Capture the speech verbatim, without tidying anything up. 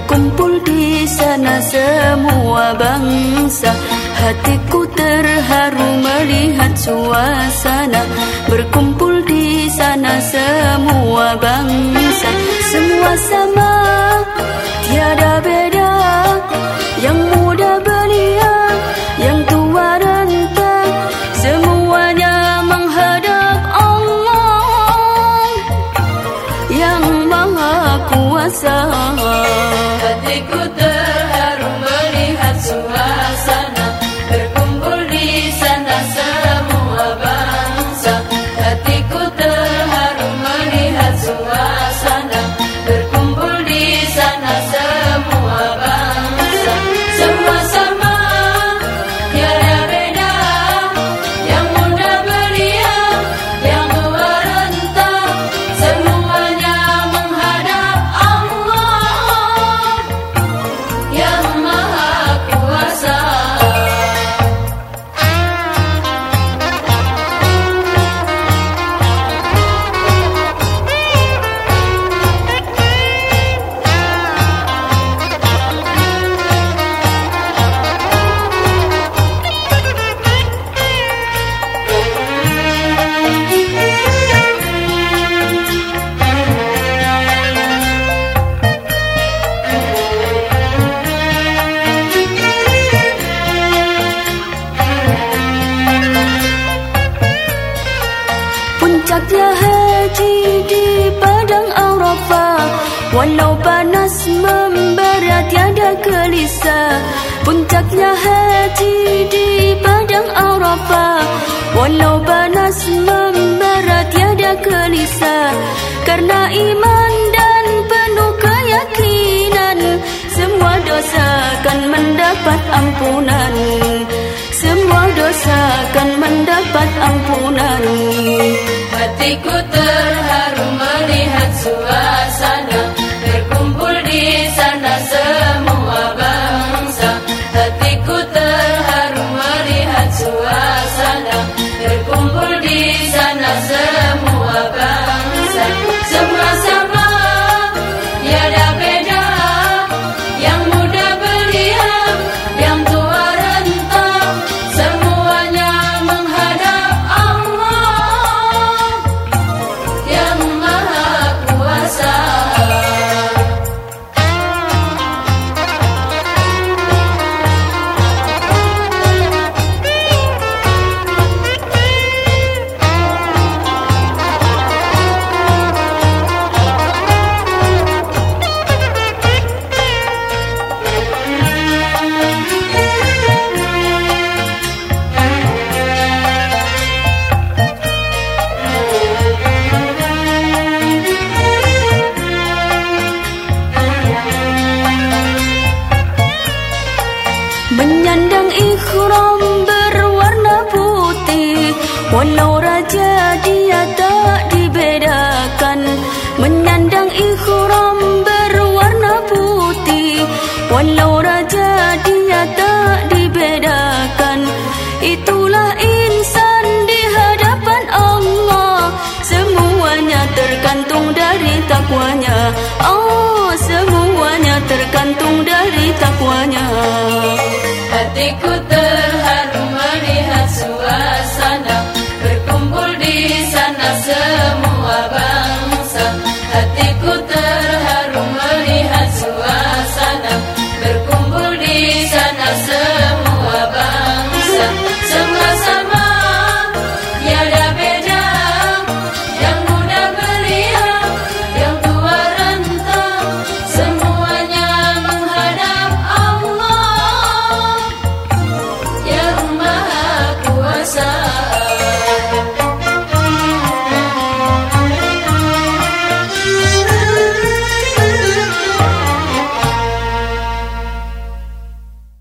berkumpul di sana semua bangsa. Hatiku terharu melihat suasana, berkumpul di sana semua bangsa. Semua sama, tiada beda, yang muda belia, yang tua renta, semuanya menghadap Allah yang Maha Kuasa. Hatiku terharu melihat suasana, berkumpul di sana semua bangsa. Hatiku terharu melihat suasana, berkumpul di sana semua bangsa. Semua sama, tiada beda, yang muda belia, yang tua renta, semuanya menghadap Allah yang Maha Kuasa. Puncaknya haji di padang Arafah, walau panas membara tiada gelisah. Puncaknya haji di padang Arafah, walau panas membara tiada gelisah. Karena iman dan penuh keyakinan, semua dosa akan mendapat ampunan. Semua dosa akan mendapat ampunan. Hatiku terharu melihat suasana, berkumpul di sana semua bangsa. Hatiku terharu melihat suasana, berkumpul di sana semua bangsa. Semua sama, tiada beda, yang muda belia, yang tua renta, semuanya menghadap Allah yang Maha Kuasa. Menyandang ikhram berwarna putih, walau raja dia tak dibedakan. Menyandang ikhram berwarna putih, walau raja dia tak dibedakan. Itulah insan di hadapan Allah, semuanya tergantung dari takwanya. Oh, semuanya tergantung dari takwanya. Hatiku ter